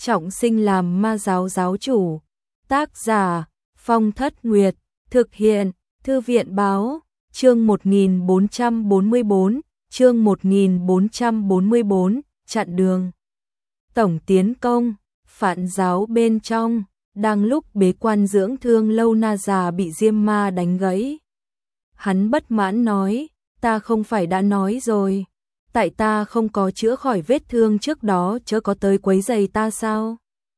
trọng sinh làm ma giáo giáo chủ. Tác giả Phong Thất Nguyệt, thực hiện Thư viện Báo, chương 1444, chương 1444, chặn đường. Tổng tiến công, Phạn giáo bên trong, đang lúc bế quan dưỡng thương Lâu Na già bị Diêm Ma đánh gãy. Hắn bất mãn nói, ta không phải đã nói rồi, tại ta không có chữa khỏi vết thương trước đó chớ có tới quấy rầy ta sao?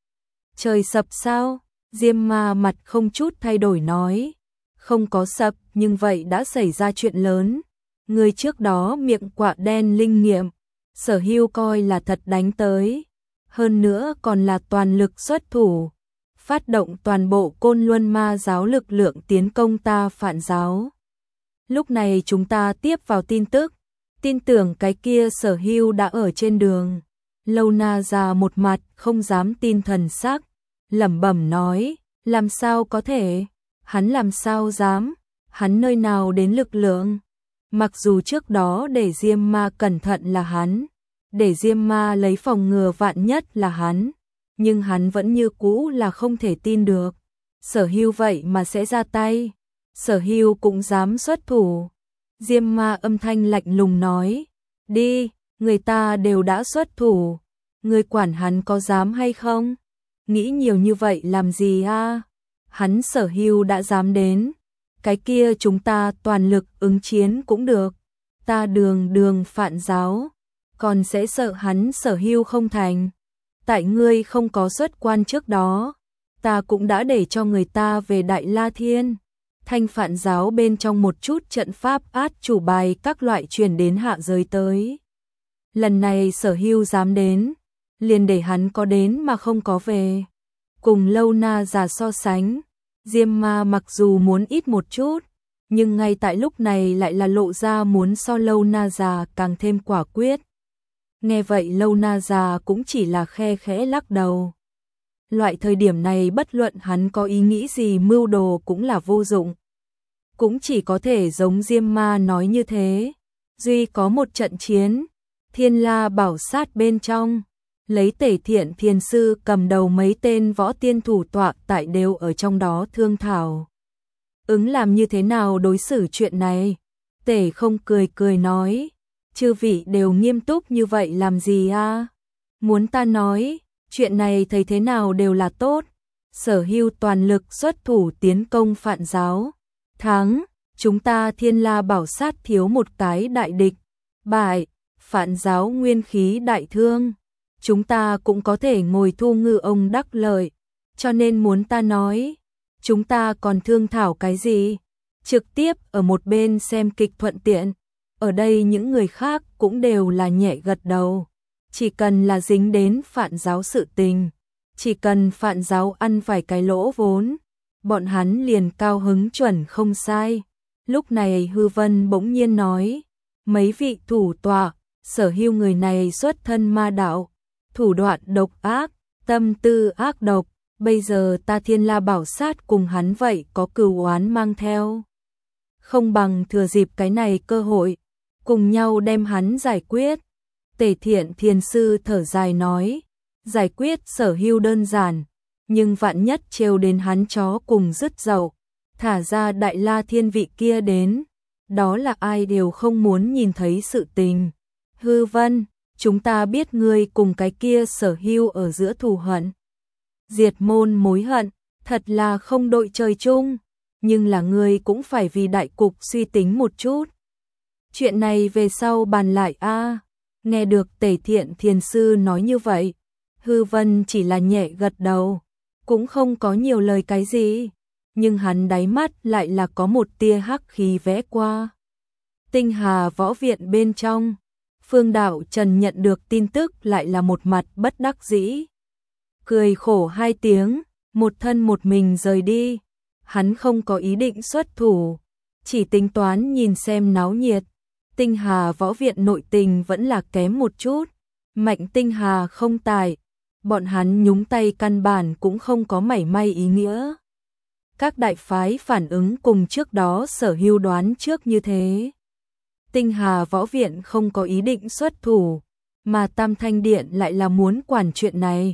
Trời sập sao? Diêm Ma mặt không chút thay đổi nói, không có sập nhưng vậy đã xảy ra chuyện lớn. Người trước đó miệng quạ đen linh nghiệm, Sở Hưu coi là thật đánh tới, hơn nữa còn là toàn lực xuất thủ, phát động toàn bộ Côn Luân Ma giáo lực lượng tiến công ta Phạn giáo. Lúc này chúng ta tiếp vào tin tức, tin tưởng cái kia Sở Hưu đã ở trên đường. Lâu Na già một mặt không dám tin thần sắc, lẩm bẩm nói, làm sao có thể, hắn làm sao dám, hắn nơi nào đến lực lượng. Mặc dù trước đó để Diêm Ma cẩn thận là hắn, để Diêm Ma lấy phòng ngừa vạn nhất là hắn, nhưng hắn vẫn như cũ là không thể tin được. Sở Hưu vậy mà sẽ ra tay, Sở Hưu cũng dám xuất thủ. Diêm Ma âm thanh lạnh lùng nói, đi, người ta đều đã xuất thủ, người quản hắn có dám hay không? Nghĩ nhiều như vậy làm gì a? Hắn Sở Hưu đã dám đến, cái kia chúng ta toàn lực ứng chiến cũng được. Ta đường Phạn giáo, còn sẽ sợ hắn Sở Hưu không thành. Tại ngươi không có xuất quan trước đó, ta cũng đã để cho người ta về Đại La Thiên. Thanh Phạn giáo bên trong một chút trận pháp át chủ bài các loại truyền đến hạ giới tới. Lần này Sở Hưu dám đến, liền để hắn có đến mà không có về. Cùng Lâu Na già so sánh, Diêm Ma mặc dù muốn ít một chút, nhưng ngay tại lúc này lại là lộ ra muốn so Lâu Na già càng thêm quả quyết. Nghe vậy Lâu Na già cũng chỉ là khe khẽ lắc đầu. Loại thời điểm này bất luận hắn có ý nghĩ gì mưu đồ cũng là vô dụng. Cũng chỉ có thể giống Diêm Ma nói như thế. Duy có một trận chiến, Thiên La bảo sát bên trong, lấy Tể Thiện Thiền sư cầm đầu mấy tên võ tiên thủ tọa tại đều ở trong đó thương thảo. Ứng làm như thế nào đối xử chuyện này? Tể không cười nói, chư vị đều nghiêm túc như vậy làm gì a? Muốn ta nói, chuyện này thấy thế nào đều là tốt. Sở Hưu toàn lực xuất thủ tiến công Phạn giáo. Thắng, chúng ta Thiên La bảo sát thiếu một cái đại địch. Bại, Phạn giáo nguyên khí đại thương. Chúng ta cũng có thể ngồi thu ngư ông đắc lợi. Cho nên muốn ta nói, chúng ta còn thương thảo cái gì? Trực tiếp ở một bên xem kịch thuận tiện. Ở đây những người khác cũng đều là nhẹ gật đầu. Chỉ cần là dính đến Phạn giáo sự tình, chỉ cần Phạn giáo ăn phải cái lỗ vốn, bọn hắn liền cao hứng chuẩn không sai. Lúc này Hư Vân bỗng nhiên nói, mấy vị thủ tọa, Sở Hưu người này xuất thân ma đạo, thủ đoạn độc ác, tâm tư ác độc, bây giờ ta Thiên La bảo sát cùng hắn vậy có cừu oán mang theo. Không bằng thừa dịp cái này cơ hội, cùng nhau đem hắn giải quyết. Tể Thiện Thiền sư thở dài nói, giải quyết Sở Hưu đơn giản, nhưng vạn nhất trêu đến hắn chó cùng dứt dậu, thả ra Đại La Thiên vị kia đến, đó là ai đều không muốn nhìn thấy sự tình. Hư Vân, chúng ta biết ngươi cùng cái kia Sở Hưu ở giữa thù hận, diệt môn mối hận, thật là không đội trời chung, nhưng là ngươi cũng phải vì đại cục suy tính một chút. Chuyện này về sau bàn lại a. Nghe được Tể Thiện Thiền sư nói như vậy, Hư Vân chỉ là nhẹ gật đầu, cũng không có nhiều lời cái gì, nhưng hắn đáy mắt lại là có một tia hắc khí vẽ qua. Tinh Hà võ viện bên trong, Phương Đạo Trần nhận được tin tức lại là một mặt bất đắc dĩ. Cười khổ hai tiếng, một thân một mình rời đi. Hắn không có ý định xuất thủ, chỉ tính toán nhìn xem náo nhiệt. Tinh Hà võ viện nội tình vẫn là kém một chút. Mạnh Tinh Hà không tài, bọn hắn nhúng tay căn bản cũng không có mảy may ý nghĩa. Các đại phái phản ứng cùng trước đó Sở Hưu đoán trước như thế. Tinh Hà võ viện không có ý định xuất thủ, mà Tam Thanh Điện lại là muốn quản chuyện này.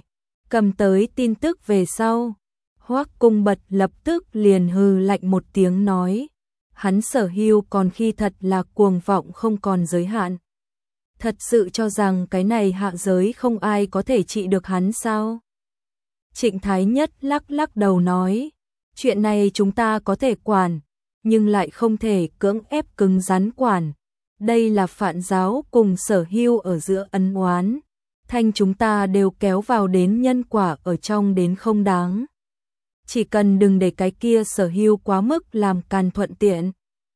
cầm tới tin tức về sau. Hoắc Cung Bật lập tức liền hừ lạnh một tiếng nói, hắn Sở Hưu còn khi thật là cuồng vọng không còn giới hạn. Thật sự cho rằng cái này hạ giới không ai có thể trị được hắn sao? Trịnh Thái Nhất lắc lắc đầu nói, chuyện này chúng ta có thể quản, nhưng lại không thể cưỡng ép cứng rắn quản. Đây là Phạn giáo cùng Sở Hưu ở giữa ân oán, thanh chúng ta đều kéo vào đến nhân quả ở trong đến không đáng. Chỉ cần đừng để cái kia Sở Hưu quá mức làm càn thuận tiện.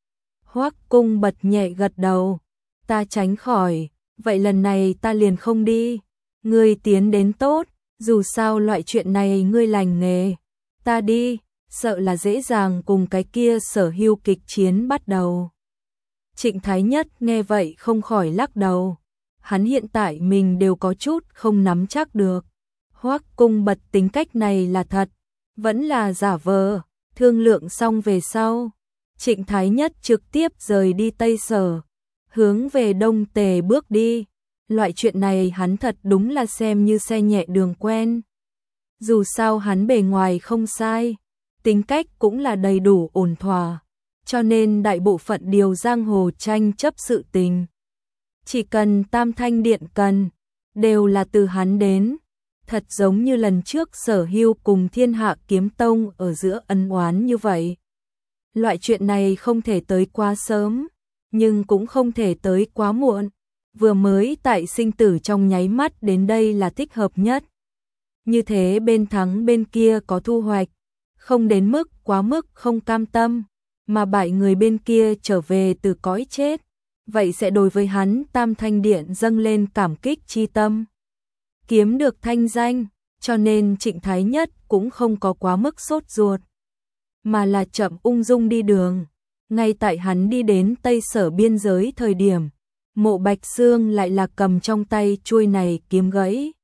Hoắc Cung Bật nhẹ gật đầu, ta tránh khỏi, vậy lần này ta liền không đi. Ngươi tiến đến tốt, dù sao loại chuyện này ngươi lành nghề. Ta đi, sợ là dễ dàng cùng cái kia Sở Hưu kịch chiến bắt đầu. Trịnh Thái Nhất nghe vậy không khỏi lắc đầu. Hắn hiện tại mình đều có chút không nắm chắc được. Hoắc Cung Bật tính cách này là thật, vẫn là giả vờ. Thương lượng xong về sau, Trịnh Thái Nhất trực tiếp rời đi Tây Sở, hướng về Đông Tề bước đi. Loại chuyện này hắn thật đúng là xem như xe nhẹ đường quen. Dù sao hắn bề ngoài không sai, tính cách cũng là đầy đủ ổn thỏa, cho nên đại bộ phận điều giang hồ tranh chấp sự tình, chỉ cần Tam Thanh Điện cần, đều là từ hắn đến. Thật giống như lần trước Sở Hưu cùng Thiên Hạ Kiếm Tông ở giữa ân oán như vậy. Loại chuyện này không thể tới quá sớm, nhưng cũng không thể tới quá muộn. Vừa mới tại sinh tử trong nháy mắt đến đây là thích hợp nhất. Như thế bên thắng bên kia có thu hoạch, không đến mức quá mức không cam tâm, mà bại người bên kia trở về từ cõi chết, vậy sẽ đối với hắn Tam Thanh Điện dâng lên cảm kích chi tâm. Kiếm được thanh danh, cho nên Trịnh Thái Nhất cũng không có quá mức sốt ruột, mà là chậm ung dung đi đường. Ngay tại hắn đi đến Tây Sở biên giới thời điểm, Mộ Bạch Xương lại là cầm trong tay chuôi này kiếm gãy.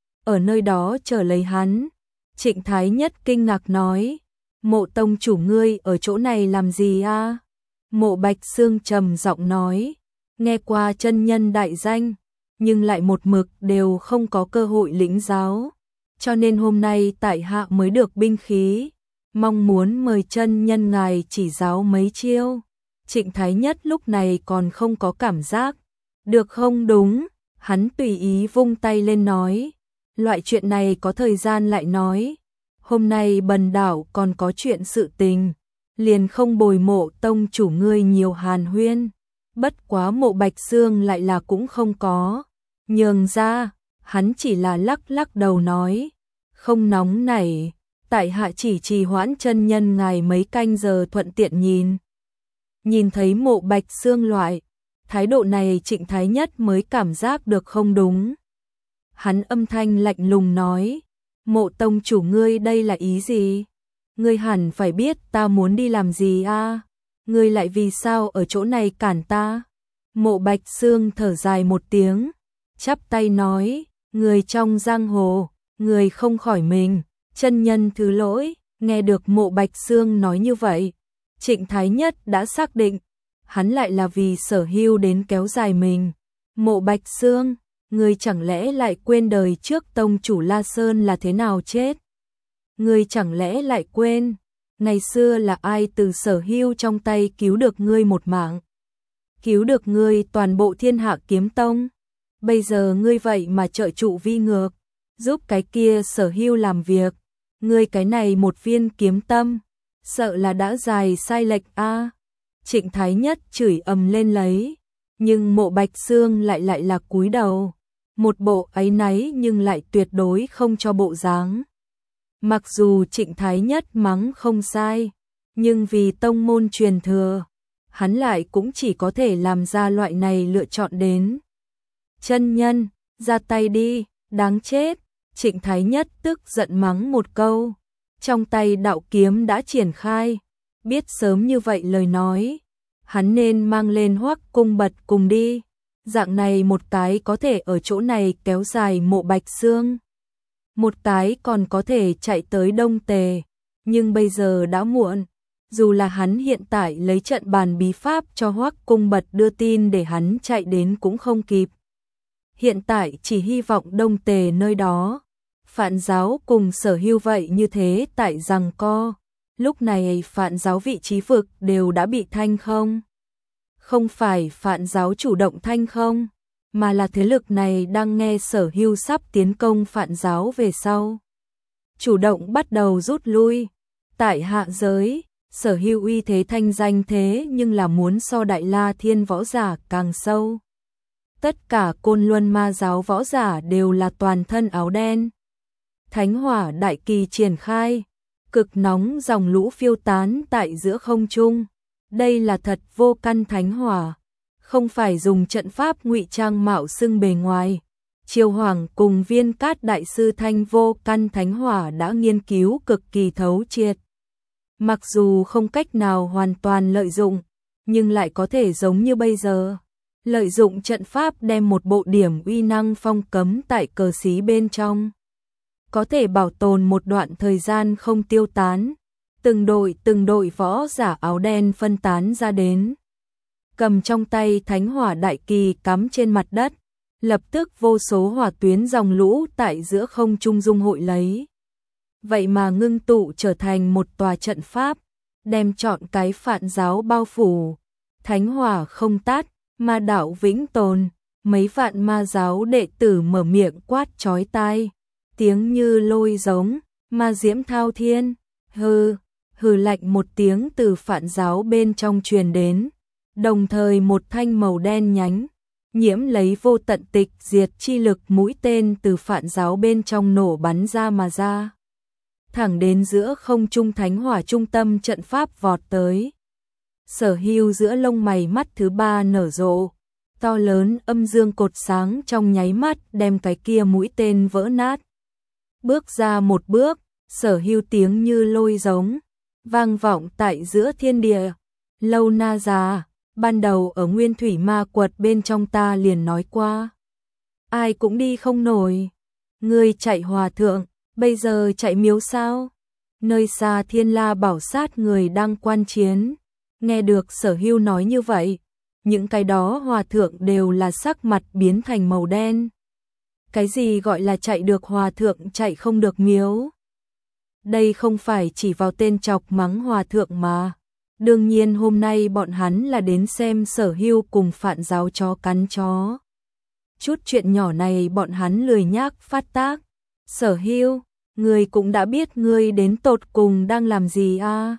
Ở nơi đó chờ lấy hắn. Trịnh Thái Nhất kinh ngạc nói, Mộ tông chủ ngươi ở chỗ này làm gì a? Mộ Bạch Xương trầm giọng nói, nghe qua chân nhân đại danh, nhưng lại một mực đều không có cơ hội lĩnh giáo, cho nên hôm nay tại hạ mới được binh khí, mong muốn mời chân nhân ngài chỉ giáo mấy chiêu. Trịnh Thái Nhất lúc này còn không có cảm giác, được không đúng, hắn tùy ý vung tay lên nói, loại chuyện này có thời gian lại nói, hôm nay bần đảo còn có chuyện sự tình, liền không bồi Mộ tông chủ ngươi nhiều hàn huyên. Bất quá Mộ Bạch Xương lại là cũng không có nhường ra, hắn chỉ là lắc lắc đầu nói, không nóng nảy, tại hạ chỉ trì hoãn chân nhân ngài mấy canh giờ thuận tiện nhìn. Nhìn thấy Mộ Bạch Xương loại thái độ này, Trịnh Thái Nhất mới cảm giác được không đúng. Hắn âm thanh lạnh lùng nói, Mộ tông chủ ngươi đây là ý gì? Ngươi hẳn phải biết ta muốn đi làm gì a? Ngươi lại vì sao ở chỗ này cản ta? Mộ Bạch Xương thở dài một tiếng, chắp tay nói, người trong giang hồ, người không khỏi mình, chân nhân thứ lỗi. Nghe được Mộ Bạch Xương nói như vậy, Trịnh Thái Nhất đã xác định, hắn lại là vì Sở Hưu đến kéo dài mình. Mộ Bạch Xương, ngươi chẳng lẽ lại quên đời trước tông chủ La Sơn là thế nào chết? Ngươi chẳng lẽ lại quên, ngày xưa là ai từ Sở Hưu trong tay cứu được ngươi một mạng? Cứu được ngươi toàn bộ Thiên Hạ Kiếm Tông? Bây giờ ngươi vậy mà trợ trụ vi ngược, giúp cái kia Sở Hưu làm việc. Ngươi cái này một viên kiếm tâm, sợ là đã dài sai lệch a. Trịnh Thái Nhất chửi ầm lên lấy, nhưng Mộ Bạch Xương lại là cúi đầu, một bộ áy náy nhưng lại tuyệt đối không cho bộ dáng. Mặc dù Trịnh Thái Nhất mắng không sai, nhưng vì tông môn truyền thừa, hắn lại cũng chỉ có thể làm ra loại này lựa chọn đến. Chân nhân, ra tay đi, đáng chết. Trịnh Thái Nhất tức giận mắng một câu, trong tay đạo kiếm đã triển khai, biết sớm như vậy lời nói, hắn nên mang lên Hoắc Cung Bật cùng đi, dạng này một cái có thể ở chỗ này kéo dài Mộ Bạch Xương, một cái còn có thể chạy tới Đông Tề, nhưng bây giờ đã muộn, dù là hắn hiện tại lấy trận bàn bí pháp cho Hoắc Cung Bật đưa tin để hắn chạy đến cũng không kịp. Hiện tại chỉ hy vọng Đông Tề nơi đó Phạn giáo cùng Sở Hưu vậy như thế tại giằng co. Lúc này Phạn giáo vị trí vực đều đã bị thanh không. Không phải Phạn giáo chủ động thanh không, mà là thế lực này đang nghe Sở Hưu sắp tiến công Phạn giáo về sau. Chủ động bắt đầu rút lui. Tại hạ giới, Sở Hưu uy thế thanh danh thế nhưng là muốn so Đại La Thiên võ giả càng sâu. Tất cả Côn Luân Ma giáo võ giả đều là toàn thân áo đen. Thánh hỏa đại kỳ triển khai, cực nóng dòng lũ phiêu tán tại giữa không trung. Đây là thật vô căn thánh hỏa, không phải dùng trận pháp ngụy trang mạo xưng bề ngoài. Triều Hoàng cùng Viên Cát đại sư thanh vô căn thánh hỏa đã nghiên cứu cực kỳ thấu triệt. Mặc dù không cách nào hoàn toàn lợi dụng, nhưng lại có thể giống như bây giờ. Lợi dụng trận pháp đem một bộ điểm uy năng phong cấm tại cờ xí bên trong. Có thể bảo tồn một đoạn thời gian không tiêu tán. Từng đội võ giả áo đen phân tán ra đến. Cầm trong tay thánh hỏa đại kỳ cắm trên mặt đất. Lập tức vô số hỏa tuyến dòng lũ tại giữa không trung dung hội lấy. Vậy mà ngưng tụ trở thành một tòa trận pháp, đem trọn cái Phạn giáo bao phủ. Thánh hỏa không tắt, ma đạo vĩnh tồn. Mấy vạn ma giáo đệ tử mở miệng quát chói tai, tiếng như lôi giống, ma diễm thao thiên. Hừ lạnh một tiếng từ Phạn giáo bên trong truyền đến, đồng thời một thanh màu đen nhánh, nhiễm lấy vô tận tịch diệt chi lực mũi tên từ Phạn giáo bên trong nổ bắn ra mà ra. Thẳng đến giữa không trung thánh hỏa trung tâm trận pháp vọt tới. Sở Hưu giữa lông mày mắt thứ ba nở rộ, to lớn âm dương cột sáng trong nháy mắt đem cái kia mũi tên vỡ nát. Bước ra một bước, Sở Hưu tiếng như lôi giống, vang vọng tại giữa thiên địa. Lâu Na già, ban đầu ở Nguyên Thủy Ma Quật bên trong ta liền nói qua. Ai cũng đi không nổi. Ngươi chạy hòa thượng, bây giờ chạy miếu sao? Nơi xa Thiên La Bảo Sát người đang quan chiến. Nghe được Sở Hưu nói như vậy, những cái đó hòa thượng đều là sắc mặt biến thành màu đen. Cái gì gọi là chạy được hòa thượng chạy không được miếu? Đây không phải chỉ vào tên chọc mắng hòa thượng mà. Đương nhiên hôm nay bọn hắn là đến xem Sở Hưu cùng Phạn giáo chó cắn chó. Chút chuyện nhỏ này bọn hắn lười nhác phát tác. Sở Hưu, ngươi cũng đã biết ngươi đến tột cùng đang làm gì à?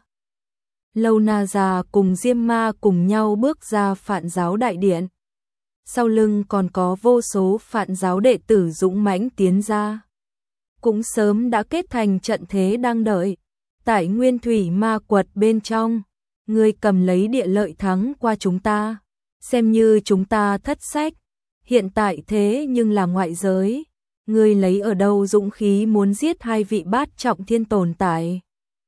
Lâu Na già cùng Diêm Ma cùng nhau bước ra Phạn giáo đại điện. Sau lưng còn có vô số Phạn giáo đệ tử dũng mãnh tiến ra. Cũng sớm đã kết thành trận thế đang đợi. Tại Nguyên Thủy Ma Quật bên trong, ngươi cầm lấy địa lợi thắng qua chúng ta, xem như chúng ta thất sách. Hiện tại thế nhưng là ngoại giới, ngươi lấy ở đâu dũng khí muốn giết hai vị bát trọng thiên tồn tại?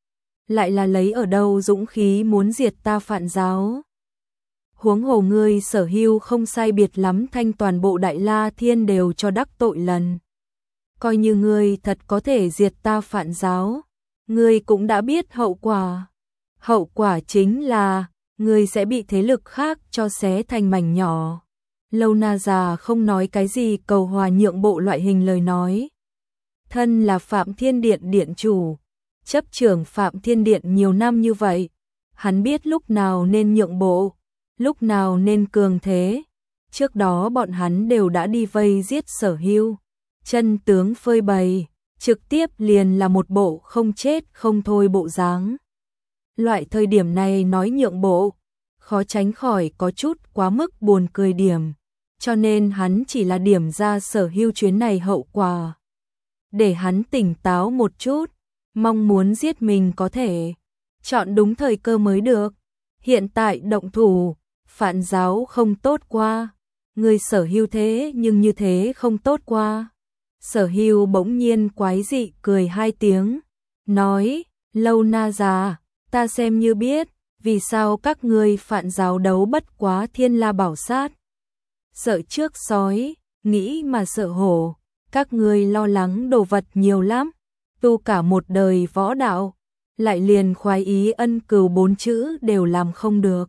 Lại là lấy ở đâu dũng khí muốn diệt ta Phạn giáo? Huống hồ ngươi Sở Hưu không sai biệt lắm thanh toàn bộ Đại La Thiên đều cho đắc tội lần. Coi như ngươi thật có thể diệt ta Phạn giáo, ngươi cũng đã biết hậu quả. Hậu quả chính là ngươi sẽ bị thế lực khác cho xé thành mảnh nhỏ. Lâu Na già không nói cái gì cầu hòa nhượng bộ loại hình lời nói. Thân là Phạm Thiên Điện điện chủ, chấp trưởng Phạm Thiên Điện nhiều năm như vậy, hắn biết lúc nào nên nhượng bộ, lúc nào nên cường thế. Trước đó bọn hắn đều đã đi vây giết Sở Hưu, chân tướng phơi bày, trực tiếp liền là một bộ không chết không thôi bộ dáng. Loại thời điểm này nói nhượng bộ, khó tránh khỏi có chút quá mức buồn cười điểm, cho nên hắn chỉ là điểm ra Sở Hưu chuyến này hậu quả. Để hắn tỉnh táo một chút, mong muốn giết mình có thể chọn đúng thời cơ mới được. Hiện tại động thủ, Phạn giáo không tốt qua, người Sở Hưu thế nhưng như thế không tốt qua. Sở Hưu bỗng nhiên quái dị cười hai tiếng, nói, Lâu Na già, ta xem như biết, vì sao các ngươi Phạn giáo đấu bất quá Thiên La Bảo Sát. Sợ trước sói, nghĩ mà sợ hổ, các ngươi lo lắng đồ vật nhiều lắm, tu cả một đời võ đạo, lại liền khoái ý ân cừu 4 chữ đều làm không được.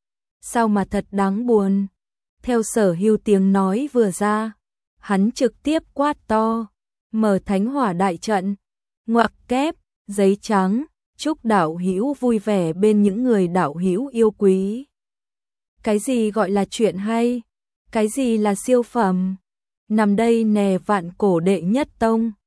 Sao mà thật đáng buồn. Theo Sở Hưu tiếng nói vừa ra, hắn trực tiếp quát to, mở thánh hỏa đại trận, ngoặc kép, giấy trắng, chúc đạo hữu vui vẻ bên những người đạo hữu yêu quý. Cái gì gọi là chuyện hay? Cái gì là siêu phẩm? Nằm đây nè vạn cổ đệ nhất tông.